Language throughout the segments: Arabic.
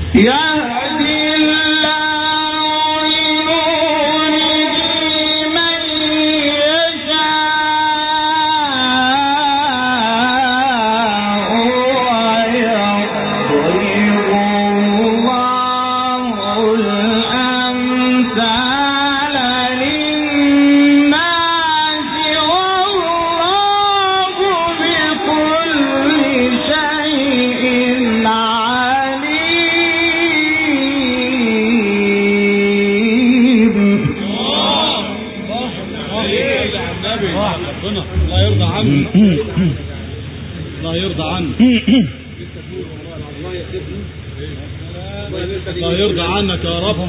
الله يرضى عنك يا رب.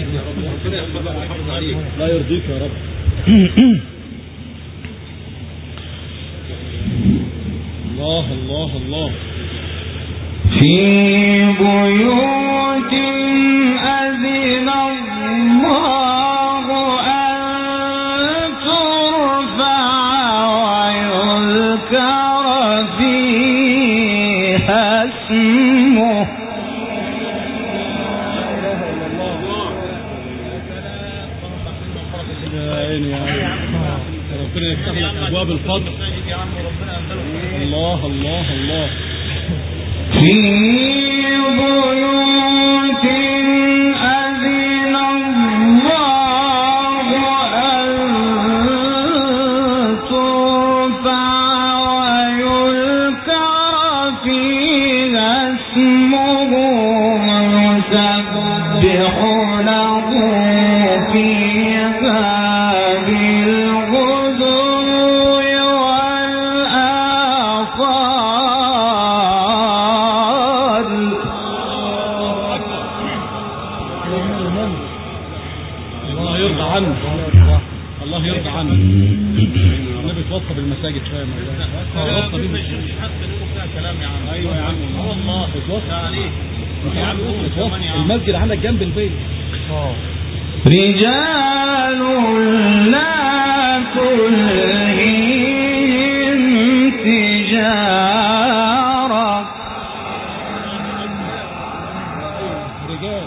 لا يرضيك يا رب. الله الله الله. في بيوت أذن الله أن ترفع ويذكر فيها اسمه. ربنا يفتح لك ابواب الفضل. الله الله الله. في بيوت أذن الله أن ترفع ويذكر فيها اسمه يسبح له فيها الله يرضى عنك. النبي توصى بالمساجد فاهم توصى بالمساجد حتى نقول فيها كلام يا عم. ايوه يا عم والله توصى عليك يا عم. المسجد عندك جنب البيت. رجال لا تلهيهم تجارة. رجال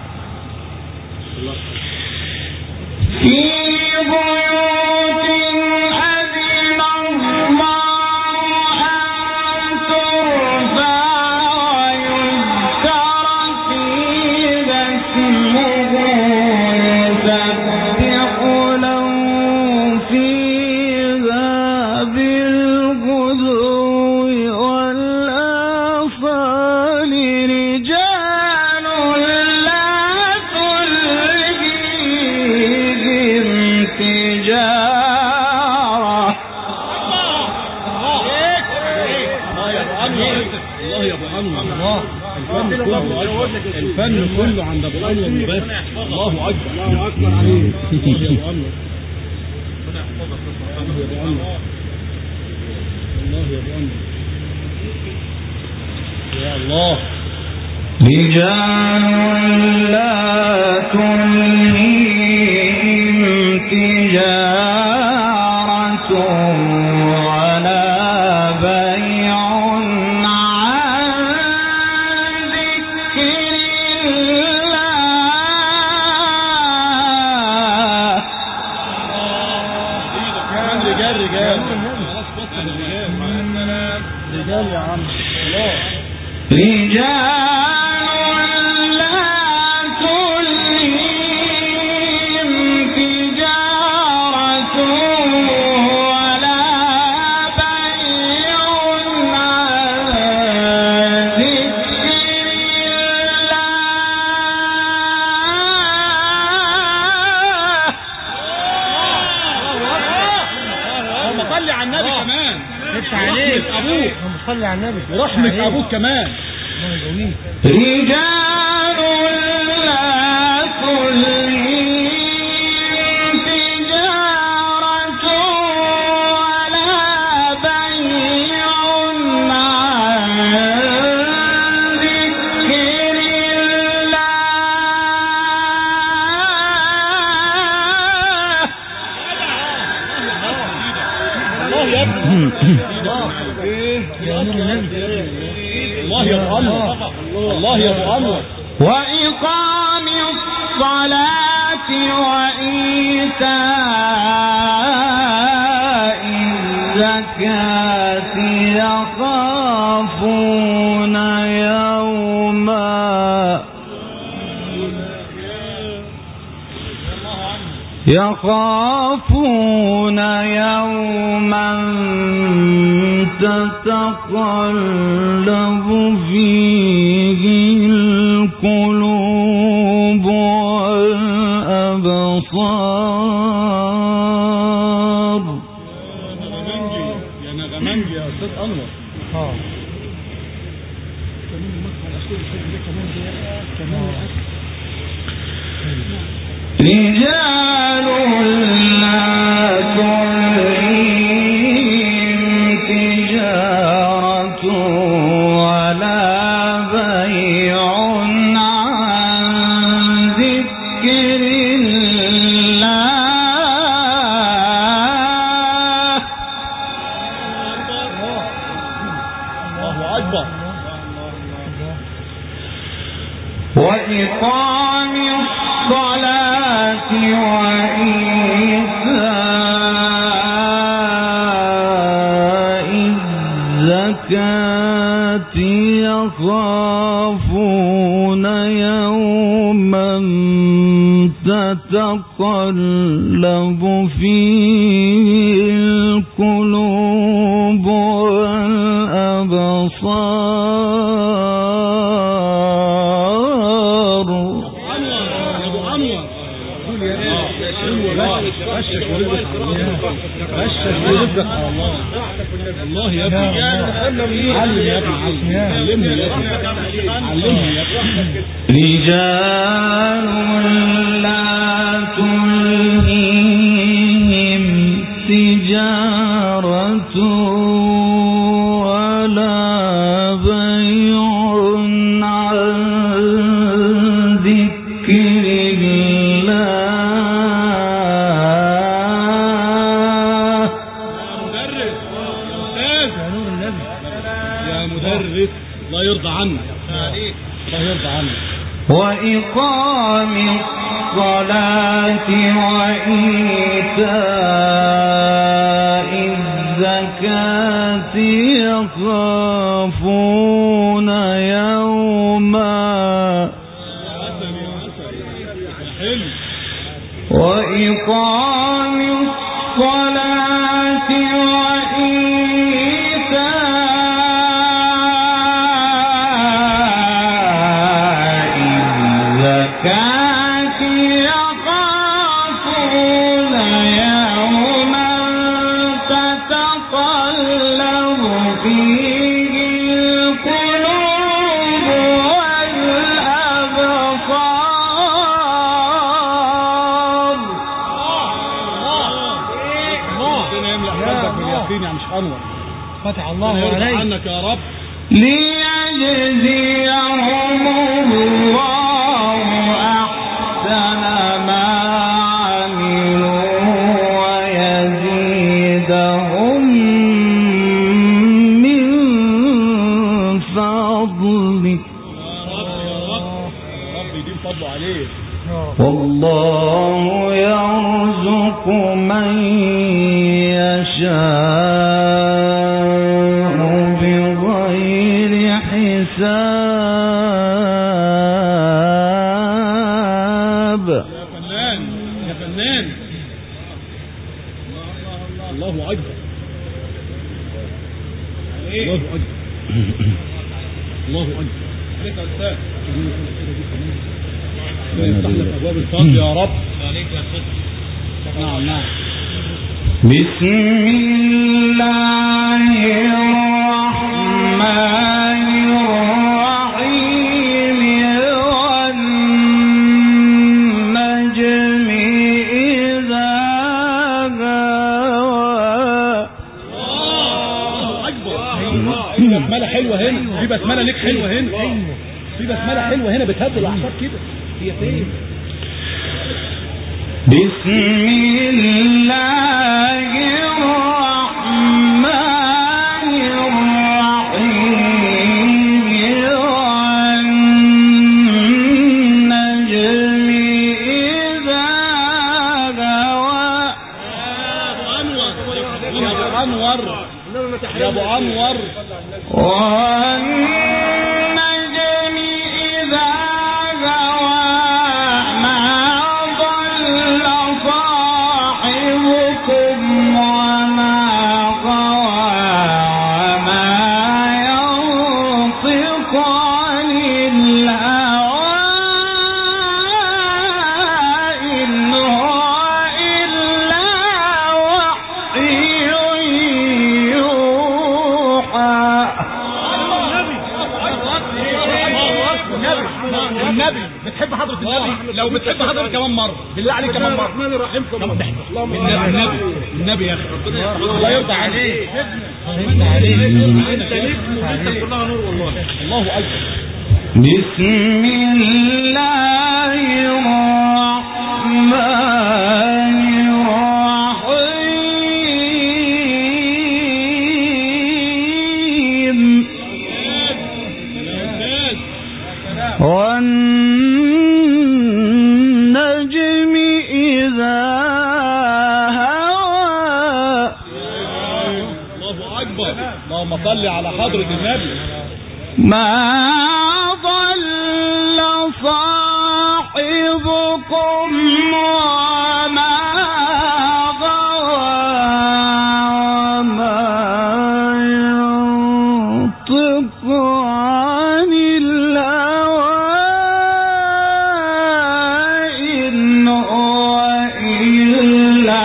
في بيوت أذن الله أن ترفع ويذكر فيها اسمه يسبح له فيها بالغدو والآصال. رجال لا تلهيهم تجارة. الله يا ابو انور. الله الفن كله عند ابو انور بس. الله اكبر الله اكبر عليك. الله يا ابو انور. الله يا ابو انور. الله يا ابو انور. يا الله. رجال لا تلهيهم تجارة ولا بيع عن ذكر الله. رجال رجال يا عم. رجال لا تلهيهم تجارة ولا بيع عن ذكر الله. صلي على النبي كمان. انت عليك ابوك صلي على النبي ورحمة ابوك كمان. رجال لا تلهيهم تجارة ولا بيع عن ذكر الله. الله يا ابني. الله يا ابو انور. الله يا ابو انور. وإقام الصلاة وإيتاء الزكاة يخافون يوما تتقلب فيه القلوب والأبصار. يا نغمنجي يا أستاذ أنور. رجال لا تلهيهم تجارة ولا بيع عن ذكر الله. الله أكبر. وإقام الصلاة وإيتاء الزكاة يخافون يوما تتقلب فيه القلوب والأبصار. الله يا ابني علم يا ابني علمني يا ابني علمني يا ابني. رجال لا تلهيهم تجارة ولا بيع عن ذكر الله يرضى عنك. الله يرضى عنك. وإقام الصلاة وإيتاء الزكاة يخافون يوما. وإقام الصلاة فتح الله عليك عنك يا رب. ليجزيهم الله أحسن ما عملوا ويزيدهم من فضله. رب يديم فضله عليك. والله يرزق من يشاء بغير حساب. يا فنان يا فنان. الله أكبر. الله أكبر. الله أكبر. عليك يا أستاذ. يفتح لك أبواب الفضل يا رب. عليك يا أستاذ. نعم نعم. بسم الله الرحمن الرحيم. والنجم إذا هوى. الله أكبر. في بسملة حلوة هنا. في بسملة ليك حلوة هنا. في بسملة حلوة هنا بتهدي الأعصاب كده. هي فين؟ بسم الله الرحمن الرحيم. والنجم النبي بتحب حضرة النبي؟ لو بتحب حضرة كمان مرة بالله عليك كمان مرة. الرحمن الرحيم كمان. النبي يا اخي الله يرضى عليك. انت نجم وانت كلها نور والله. الله اكبر. بسم الله الرحمن الرحيم. والنجم إذا هوى. الله أكبر. اللهم صل على حضرة النبي. ما ضل صاحبكم وما غوى وما ينطق عن الهوى إن هو إلا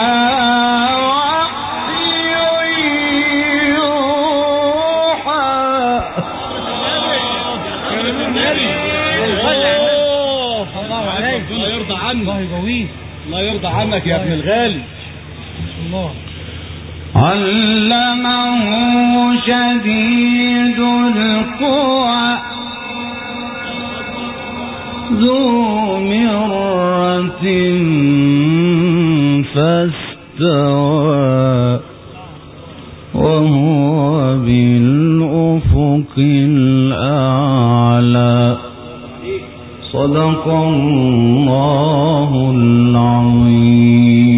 الله يرضى عنك يا ابن الغالي. الله. علمه شديد القوى ذو مرة فاستوى وهو بالأفق الأعلى. صدق الله العظيم.